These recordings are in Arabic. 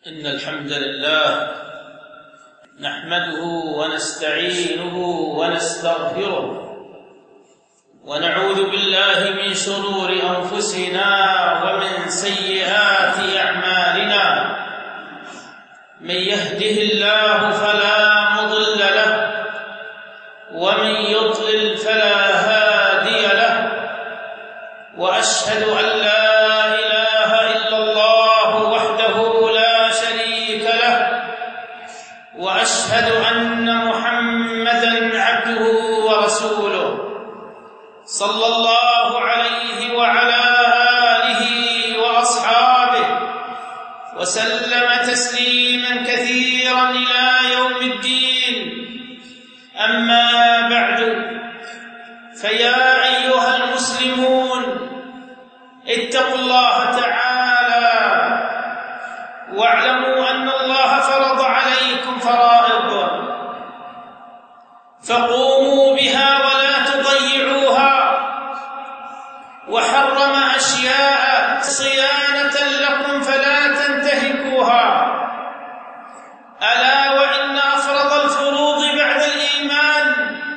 إن الحمد لله نحمده ونستعينه ونستغفره ونعوذ بالله من شرور أنفسنا ومن سيئات أعمالنا. من يهده الله فلا مضل له ومن يضلل فلا هادي له، وأشهد أن لا إله إلا الله وحده لا شريك له، وأشهد أن محمدًا عبده ورسوله صلى الله عليه وعلى آله وأصحابه وسلم تسليمًا كثيرًا إلى يوم الدين. أما بعد، فيا أيها المسلمون اتقوا الله تعالى واعلموا أن الله فرض عليكم فرائض فقوموا بها ولا تضيعوها، وحرم أشياء صيانة لكم فلا تنتهكوها. ألا وإن أفرض الفروض بعد الإيمان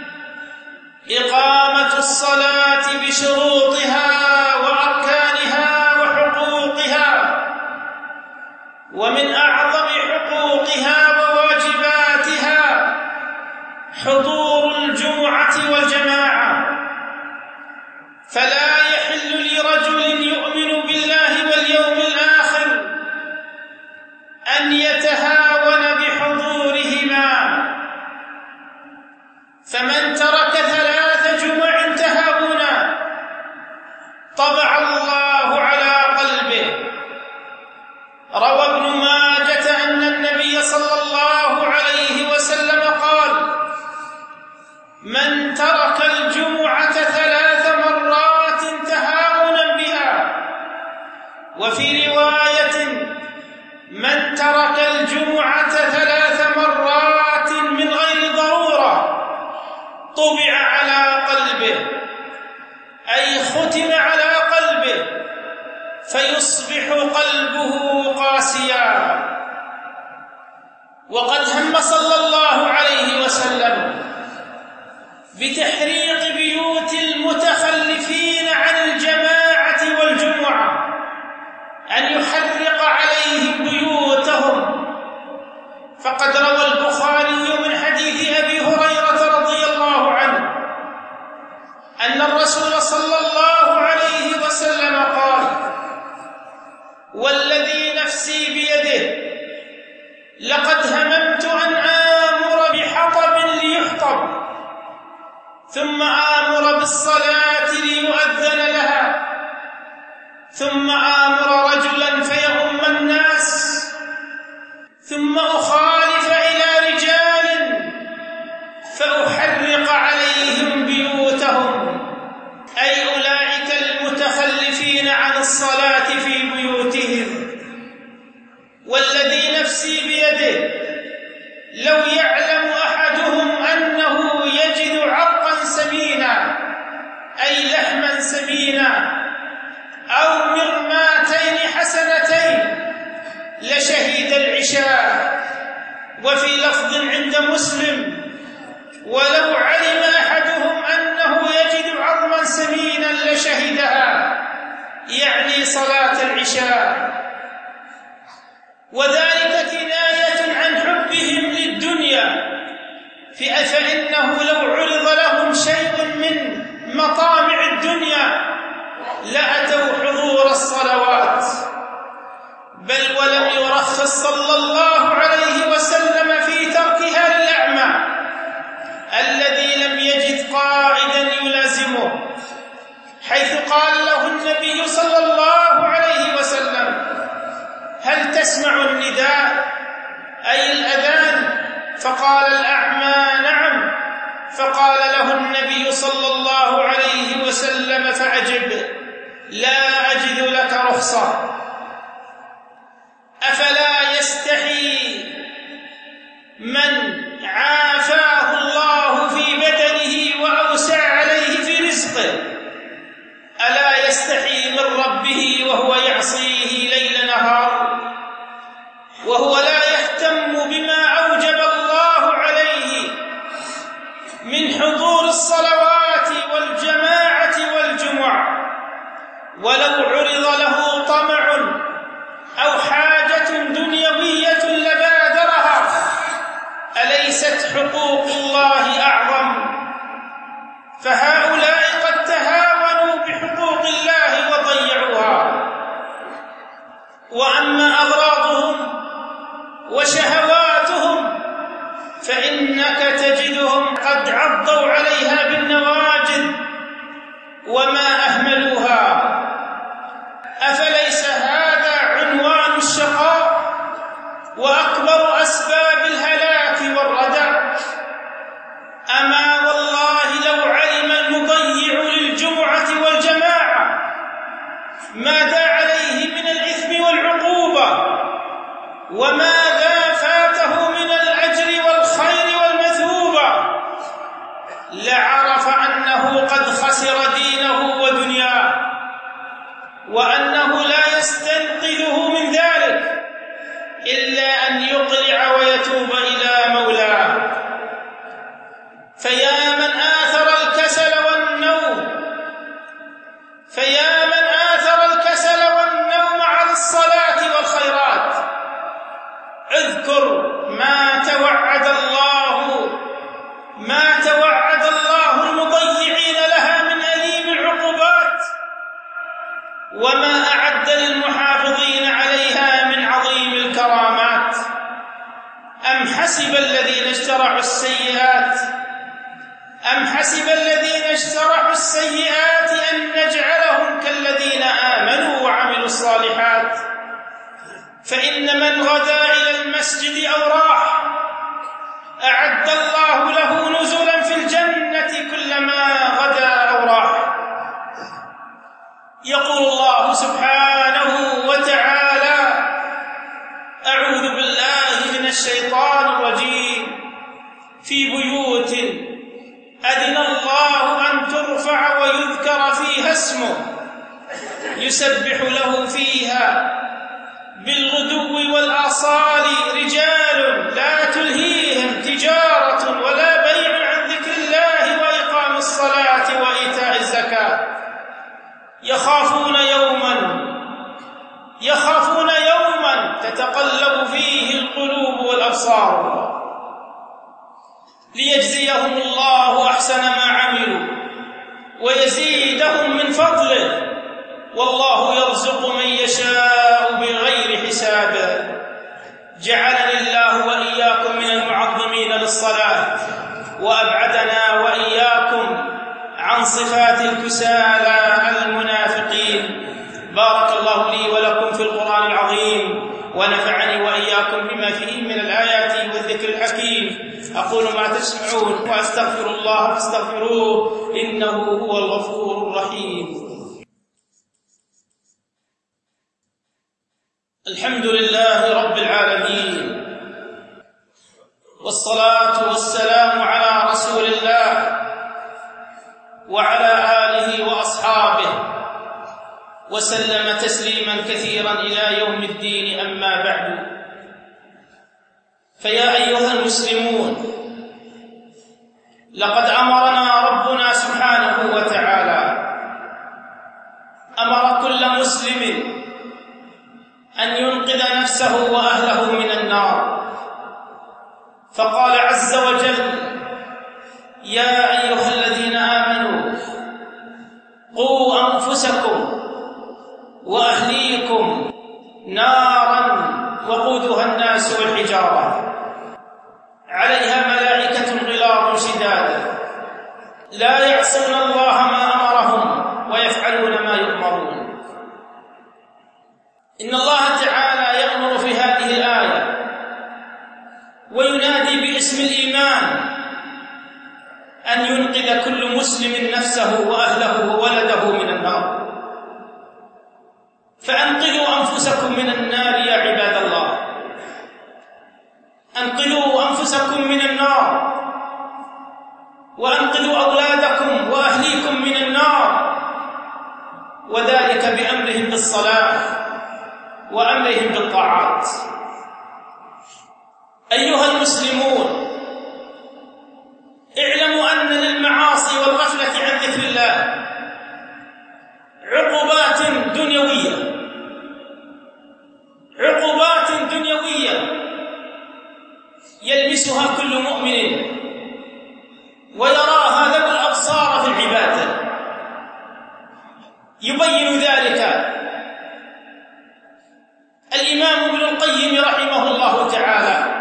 إقامة الصلاة بشروطها وأركانها وحقوقها، ومن أعظم حقوقها وواجباتها حضور الجمعة والجماعة. فلا يحل لرجل يؤمن بالله واليوم الآخر أن يتهاون بحضورهما، فمن ترك 3 جمع تهاونا طبع الله على قلبه. روى ابن ماجة أن النبي صلى الله عليه وسلم قال: من ترك الجمعة 3 مرات تهاونا بها، وفي رواية: من ترك الجمعة 3 مرات من غير ضرورة طبع على قلبه، أي ختم على قلبه، فيصبح قلبه قاسيا. وقد هم صلى الله عليه وسلم بتحريق بيوت المتخلفين عن الجماعة والجمعة، أن يحرق عليهم بيوتهم. فقد روى البخاري من حديث أبي هريرة رضي الله عنه أن الرسول صلى الله عليه وسلم قال: والذي نفسي بيده لقد هممت أن آمر بحطب ليحطب، ثم آمر بالصلاة ليؤذن لها، ثم آمر رجلا فيؤم الناس، ثم أخالف إلى رجال فأحرق عليهم بيوتهم، أي أولئك المتخلفين عن الصلاة في بيوتهم. والذي نفسي بيده لو يعلم أحدهم أنه يجد عرقا سمينا، أي لحما سمينا، أو مرماتين حسنتين لشهد العشاء. وفي لفظ عند مسلم: ولو علم أحدهم أنه يجد عظما سمينا لشهدها، يعني صلاة العشاء. وذلك كناية عن حبهم للدنيا، فإنه لو عرض لهم شيء من مطامع الدنيا لأتوا حضور الصلوات. بل ولم يرخص صلى الله عليه وسلم في تركها للأعمى الذي لم يجد قائدا يلازمه، حيث قال له النبي صلى الله عليه وسلم: هل تسمع النداء، أي الأذان؟ فقال الأعمى: نعم. فقال له النبي صلى الله عليه وسلم: فأجب، لا أجد لك رخصة. أفلا يستحي من عافاه الله في بدنه وأوسع عليه في رزقه؟ ألا يستحي من ربه وهو يعصيه ليل نهار؟ وهو لا يهتم بما أوجب الله عليه من حضور الصلوات والجماعة والجمع، ولو عرض له طمع أو حاجة دنيوية لبادرها. أليست حقوق الله أعظم؟ فهؤلاء قد تهاونوا بحقوق الله وضيعوها. وأما أغراضهم وشهواتهم فإنك تجدهم قد عضوا عليها بالنواجذ وما أهملوها. أفليس هذا عنوان الشقاء وأكبر أسباب الهلاك والردع؟ أما والله لو علم المضيع للجمعة والجماعة ماذا عليه من الإثم والعقوبة وماذا فاته من الأجر والخير والمثوبة، لعرف أنه قد خسر دينه ودنياه، وأنه لا يستنقذه من ذلك إلا أن يقلع ويتوب إلى مولاه. فيا من آثر الكسل والنوم عن الصلاة والخيرات، اذكر ما توعد الله المضيعين لها من أليم العقوبات، وما أعد للمحافظين عليها من عظيم الكرامات. أم حسب الذين اجترحوا السيئات أن نجعلهم كالذين آمنوا وعملوا الصالحات؟ فإن من غدا إلى المسجد أو راح أعد الله له نزلا في الجنة كلما غدا أو راح. يقول الله سبحانه وتعالى: أعوذ بالله من الشيطان الرجيم. في بيوت أذن الله أن ترفع ويذكر فيها اسمه يسبح له فيها بالغدو والآصال رجال لا تلهيهم تجارة ولا بيع عن ذكر الله وإقام الصلاة وإيتاء الزكاة يخافون يوما تتقلب فيه القلوب والأبصار، ليجزيهم الله أحسن ما عملوا ويزيدهم من فضله، والله يرزق من يشاء بغير حساب. جعلني الله وإياكم من المعظمين للصلاة، وأبعدنا وإياكم عن صفات الكسالى المنافقين. بارك الله لي ولكم في القرآن العظيم، ونفعني وإياكم بما فيه من الآيات والذكر الحكيم. أقول ما تسمعون وأستغفر الله فاستغفروه إنه هو الغفور الرحيم. الحمد لله رب العالمين، والصلاة والسلام على رسول الله وعلى آله وأصحابه وسلم تسليما كثيرا إلى يوم الدين. أما بعد، فيا أيها المسلمون، لقد أمرنا ربنا سبحانه وتعالى، أمر كل مسلم أن ينقذ نفسه وأهله من النار، فقال عز وجل: يا أيها الذين آمنوا قوا أنفسكم وأهليكم نارا وقودها الناس والحجارة عليها ملائكة غلاظ شداد لا يعصون الله ما أمرهم ويفعلون ما يؤمرون. إن الله تعالى يأمر في هذه الآية وينادي باسم الإيمان أن ينقذ كل مسلم نفسه وأهله وولده من النار. فأنقذوا أنفسكم من النار يا عباد الله، أنقذوا أنفسكم من النار، وأنقذوا أولادكم وأهليكم من النار، وذلك بأمرهم بالصلاة وأمرهم بالطاعات. يلتمسها كل مؤمن ويراها ذو الأبصار في العبادة. يبين ذلك الإمام ابن القيم رحمه الله تعالى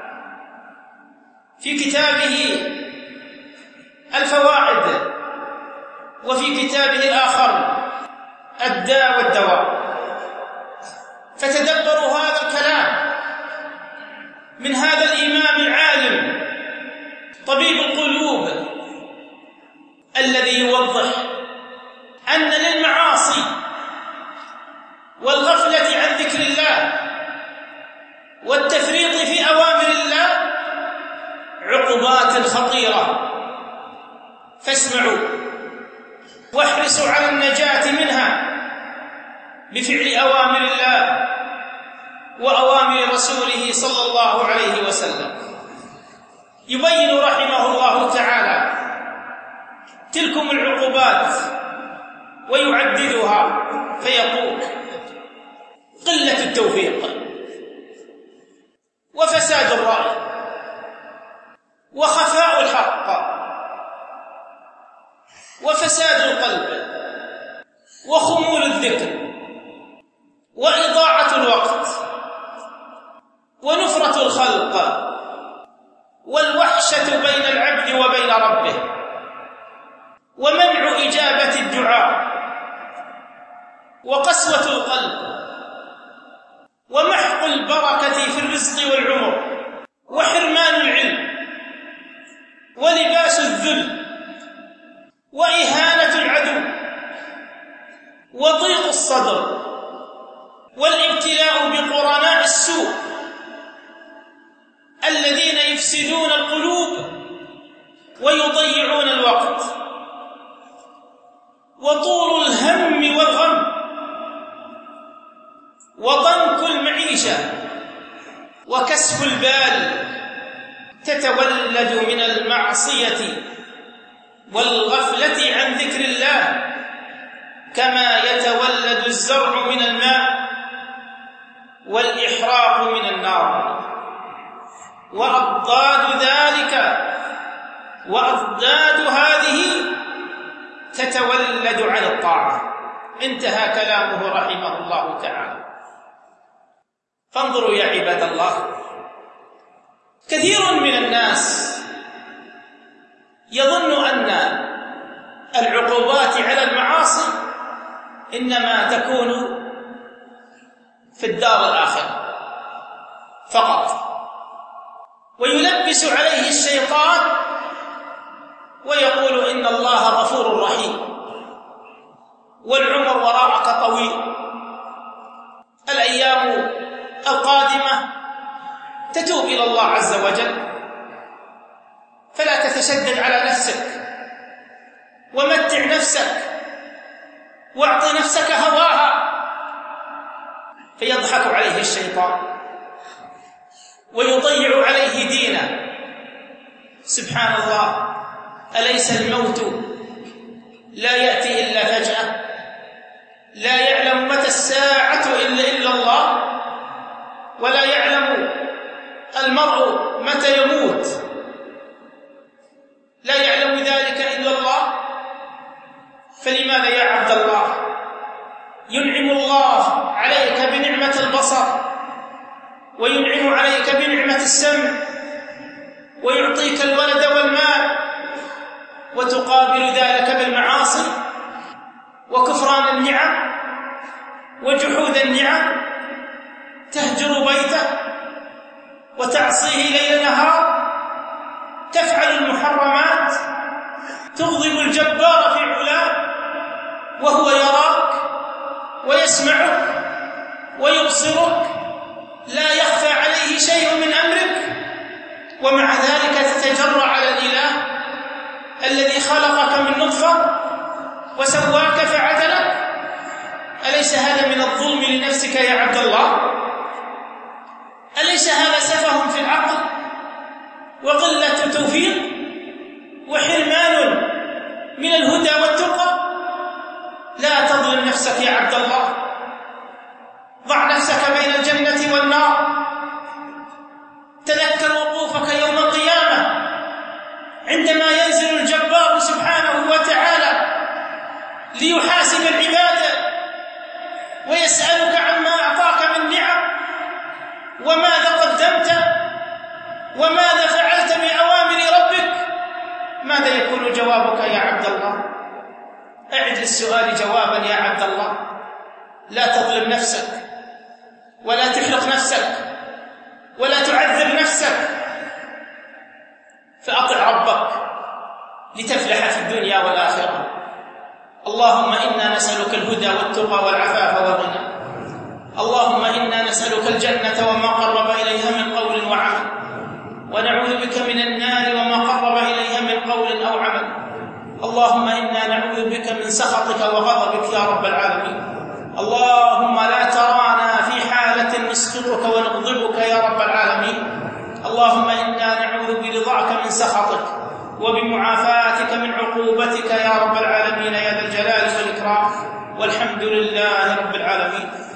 في كتابه الفواعد، وفي كتابه الآخر الداء والدواء. فتدبروا هذا الكلام من هذا الإمام العالم طبيب القلوب الذي يوضح أن للمعاصي والغفلة عن ذكر الله والتفريط في أوامر الله عقوبات خطيرة، فاسمعوا واحرصوا على النجاة منها بفعل أوامر الله وأوامر رسوله صلى الله عليه وسلم. يبين رحمه الله تعالى تلكم العقوبات ويعددها فيقول: قلة التوفيق، وفساد الرأي، وخفاء الحق، وفساد القلب، وخمول الذكر، وإضاعة الوقت، ونفرة الخلق، والوحشة بين العبد وبين ربه، ومنع إجابة الدعاء، وقسوة القلب، ومحق البركة في الرزق والعمر، وحرمان العلم، ولباس الذل، وإهانة العدو، وضيق الصدر، والابتلاء بقرناء السوء الذين يفسدون القلوب ويضيعون الوقت، وطول الهم والغم، وضنك المعيشة، وكسف البال تتولد من المعصية والغفلة عن ذكر الله، كما يتولد الزرع من الماء والإحراق من النار. وأضداد هذه تتولد عن الطاعة. انتهى كلامه رحمه الله تعالى. فانظروا يا عباد الله، كثير من الناس يظن أن العقوبات على المعاصي إنما تكون في الدار الآخرة فقط، ويلبس عليه الشيطان ويقول إن الله غفور رحيم، والعمر وراءك طويل، الأيام القادمة تتوب إلى الله عز وجل، فلا تتشدد على نفسك، ومتع نفسك، واعط نفسك هواها. فيضحك عليه الشيطان ويضيع عليه دينه. سبحان الله، أليس الموت لا يأتي إلا فجأة؟ لا يعلم متى الساعة إلا الله، ولا يعلم المرء متى يموت، لا يعلم ذلك إلا الله. فلماذا يا عبد الله ينعم الله عليك بنعمة البصر، وينعم عليك بنعمة السمع، ويعطيك الولد والمال، وتقابل ذلك بالمعاصي وكفران النعم وجحود النعم، تهجر بيته وتعصيه ليل نهار، تفعل المحرمات، تغضب الجبار في علاه وهو يراك ويسمعك ويبصرك، لا يخفى عليه شيء من أمرك، ومع ذلك تتجرأ على الإله الذي خلقك من نطفة وسواك فعدلك. أليس هذا من الظلم لنفسك يا عبد الله؟ أليس هذا سفه في العقل وقلة توفيق وحرمان من الهدى والتقى؟ لا تظلم نفسك يا عبد الله، ضع نفسك بين الجنة والنار، تذكر وقوفك يوم ليحاسب العباد ويسألك عما أعطاك من نعم وماذا قدمت وماذا فعلت بأوامر ربك، ماذا يكون جوابك يا عبد الله؟ أعد للسؤال جوابا يا عبد الله. لا تظلم نفسك ولا تحرق نفسك ولا تعذب نفسك، فأطع ربك لتفلح في الدنيا والآخرة. اللهم إنا نسألك الهدى والتقى والعفاف والغنى. اللهم إنا نسألك الجنة وما قرب إليها من قول وعمل، ونعوذ بك من النار وما قرب إليها من قول أو عمل. اللهم إنا نعوذ بك من سخطك وغضبك يا رب العالمين. اللهم لا ترانا في حالة نسخطك ونغضبك يا رب العالمين. اللهم إنا نعوذ برضاك من سخطك وبمعافاتك من عقوبتك يا رب العالمين يا ذا الجلال والإكرام، والحمد لله رب العالمين.